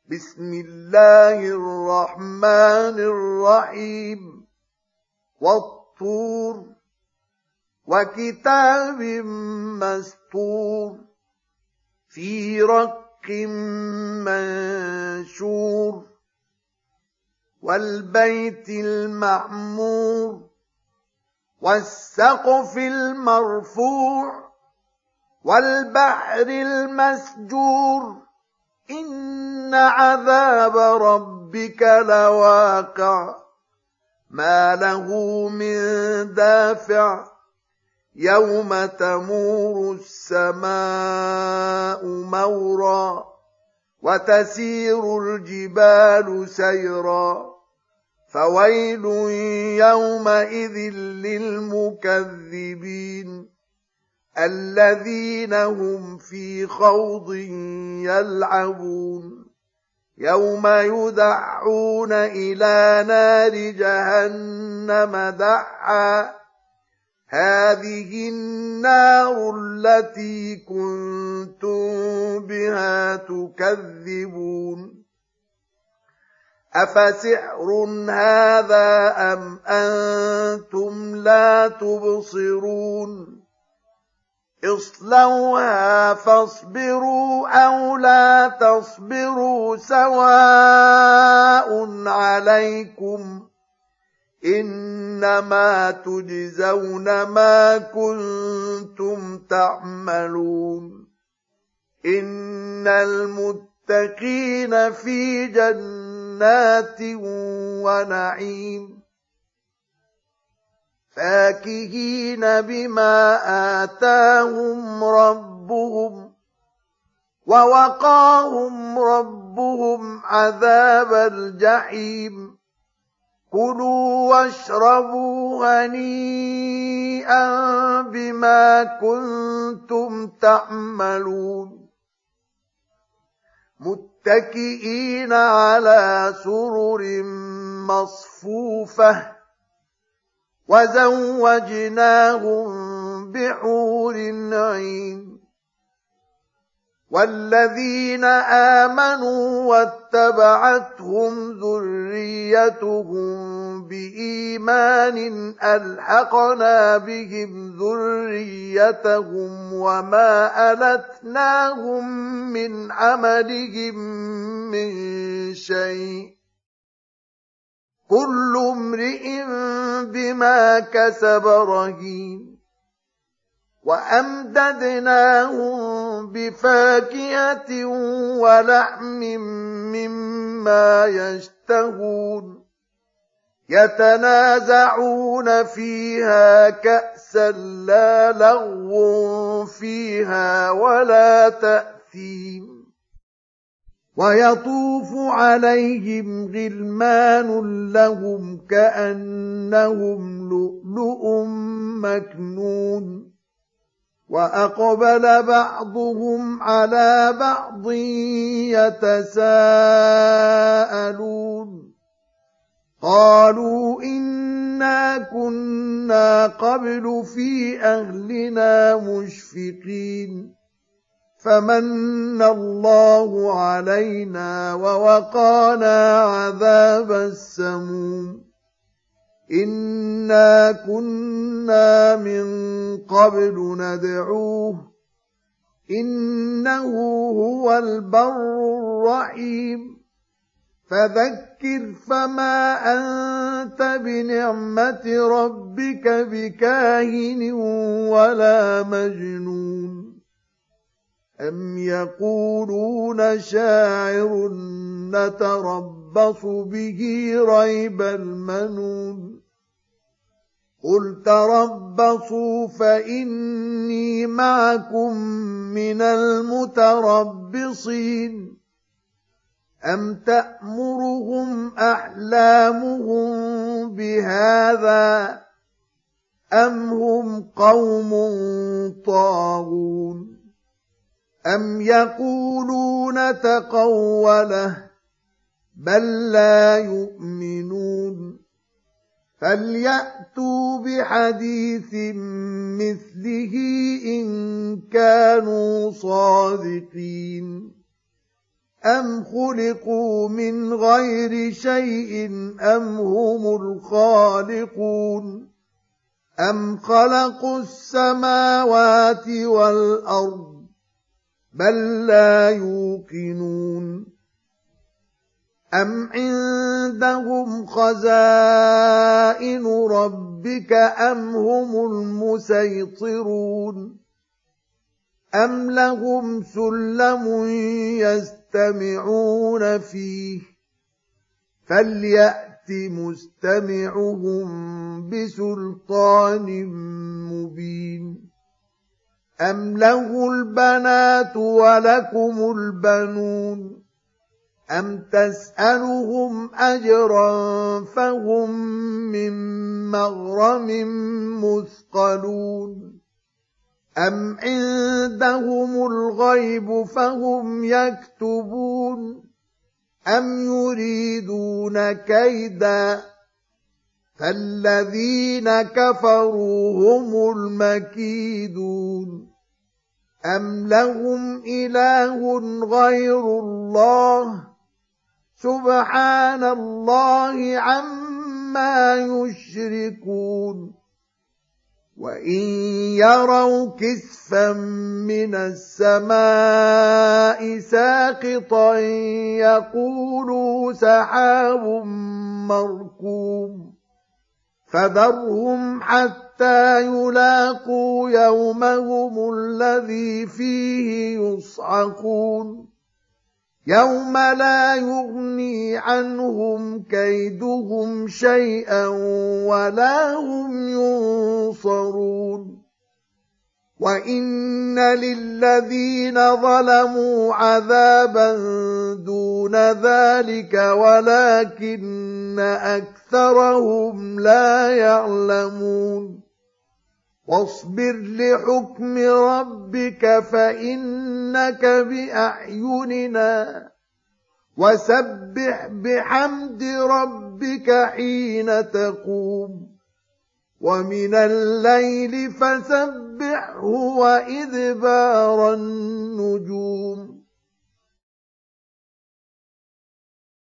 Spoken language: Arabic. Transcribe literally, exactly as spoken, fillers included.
بسم الله الرحمن الرحيم والطور وكتاب مسطور في رق منشور والبيت المعمور والسقف المرفوع والبحر المسجور إن عذاب ربك لواقع ما له من دافع يوم تمور السماء مورا وتسير الجبال سيرا فويل يومئذ للمكذبين الذين هم في خوض يلعبون يوم يدعون إلى نار جهنم دعا هذه النار التي كنتم بها تكذبون أفسحر هذا أم أنتم لا تبصرون اصلوها فاصبروا أو لا تصبروا سواء عليكم إنما تجزون ما كنتم تعملون إن المتقين في جنات ونعيم فاكهين بما آتاهم ربهم ووقاهم ربهم عذاب الجحيم كلوا واشربوا هنيئا بما كنتم تعملون متكئين على سرر مصفوفة وزوجناهم بحور عين والذين آمنوا واتبعتهم ذريتهم بإيمان ألحقنا بهم ذريتهم وما ألتناهم من عملهم من شيء كل امرئ بما كسب رهين وأمددناهم بفاكهة ولحم مما يشتهون يتنازعون فيها كأسا لا لغو فيها ولا تأثيم ويطوف عليهم غلمان لهم كأنهم لؤلؤ مكنون وأقبل بعضهم على بعض يتساءلون قالوا إنا كنا قبل في أهلنا مشفقين فمن الله علينا ووقانا عذاب السموم إنا كنا من قبل ندعوه إنه هو البر الرحيم فذكر فما أنت بنعمة ربك بكاهن ولا مجنون أم يقولون شاعر نتربص به ريب المنون قل تربصوا فإني معكم من المتربصين أم تأمرهم أحلامهم بهذا أم هم قوم طاغون أم يقولون تقوله بل لا يؤمنون فليأتوا بحديث مثله إن كانوا صادقين أَمْ خُلِقُوا مِنْ غَيْرِ شَيْءٍ أَمْ هُمُ الْخَالِقُونَ أَمْ خَلَقُوا السَّمَاوَاتِ وَالْأَرْضَ بَل لَّا يُوقِنُونَ أَمْ عِندَهُمْ خَزَائِنُ رَبِّكَ أَمْ هُمُ الْمُصَيْطِرُونَ أَمْ لَهُمْ سُلَّمٌ يَسْتَمِعُونَ فِيهِ فَلْيَأْتِ مُسْتَمِعُهُم بِسُلْطَانٍ مُّبِينٍ أَمْ لَهُ الْبَنَاتُ وَلَكُمُ الْبَنُونَ أَمْ تَسْأَلُهُمْ أَجْرًا فَهُمْ مِنْ مَغْرَمٍ مُثْقَلُونَ أَمْ عِندَهُمُ الْغَيْبُ فَهُمْ يَكْتُبُونَ أَمْ يُرِيدُونَ كَيْدًا فَالَّذِينَ كَفَرُوا هُمُ الْمَكِيدُونَ أَمْ لَهُمْ إِلَٰهٌ غَيْرُ اللَّهِ سُبْحَانَ اللَّهِ عَمَّا يُشْرِكُونَ وَإِن يَرَوْا كِسْفًا مِّنَ السَّمَاءِ سَاقِطًا يَقُولُوا سَحَابٌ مَّرْكُومٌ فَذَرْهُمْ حَتَّىٰ يُلَاقُوا يَوْمَهُمُ الَّذِي فِيهِ يُصْعَقُونَ يَوْمَ لَا يُغْنِي عَنْهُمْ كَيْدُهُمْ شَيْئًا وَلَا هُمْ يُنصَرُونَ وَإِنَّ لِلَّذِينَ ظَلَمُوا عَذَابًا دُونَ ذَلِكَ وَلَكِنَّ أَكْثَرَهُمْ لَا يَعْلَمُونَ وَاصْبِرْ لِحُكْمِ رَبِّكَ فَإِنَّكَ بِأَعْيُنِنَا وَسَبِّحْ بِحَمْدِ رَبِّكَ حِينَ تَقُومُ وَمِنَ اللَّيْلِ فَسَبِّحْهُ وَإِدْبَارَ النُّجُومِ